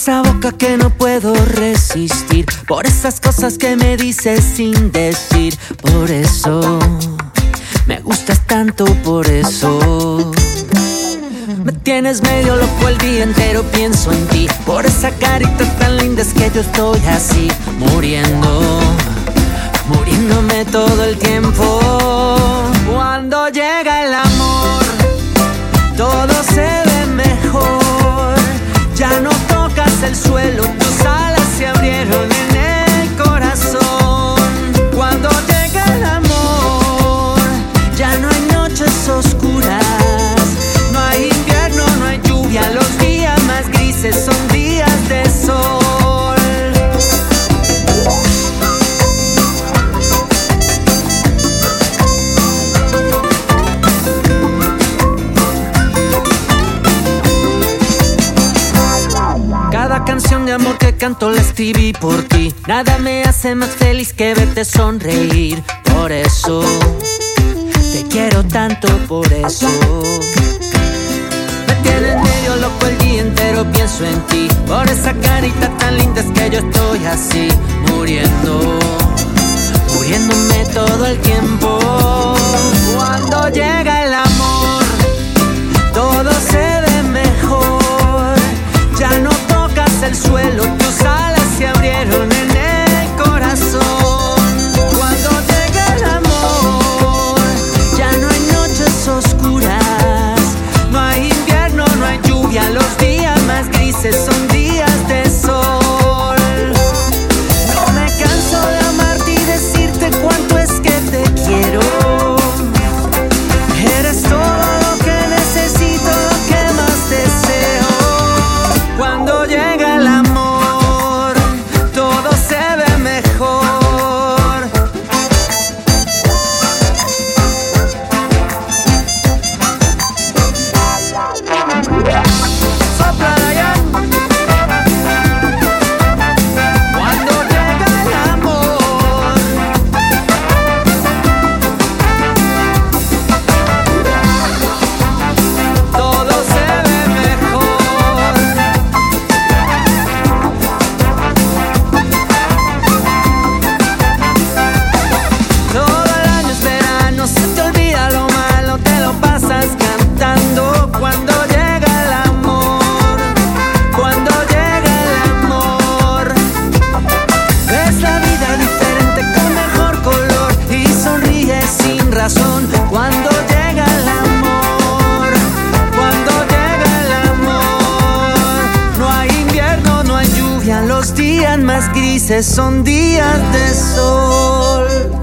esa boca que no puedo resistir, por esas cosas que me dices sin decir. Por eso me gustas tanto, por eso me tienes medio loco el día entero, pienso en ti. Por esa carita tan linda es que yo estoy así, muriéndome todo el tiempo. Cuando llega el amor, todo se ve mejor. Ya no tocas el suelo, tus alas se abrieron en el corazón. Cuando llega el amor, ya no hay noches oscuras, no hay invierno, no hay lluvia. Los días más grises son días de sol. Cada canción de amor que canto la escribí por ti. Nada me hace más feliz que verte sonreír. Por eso te quiero tanto, por eso me tienes medio loco el día entero, pienso en ti. Por esa carita tan linda es que yo estoy así, muriéndome todo el tiempo. Cuando llega el amor, todo se ve mejor. Ya no tocas el suelo, tus alas se abrieron en el corazón. Cuando llega el amor, ya no hay noches oscuras, no hay invierno, no hay lluvia. Los días más grises son días de sol. No me canso de amarte y decirte cuánto es que te quiero. Eres todo lo que necesito, lo que más deseo. Cuando llega el amor, todo se ve mejor. Sopla ya. Cuando llega el amor, todo se ve mejor. Todo el año es verano, se te olvida lo malo, te lo pasas cantando. Cuando llega el amor, cuando llega el amor, ves la vida diferente con mejor color y sonríes sin razón. Cuando llega el amor, cuando llega el amor, no hay invierno, no hay lluvia. Los días más grises son días de sol.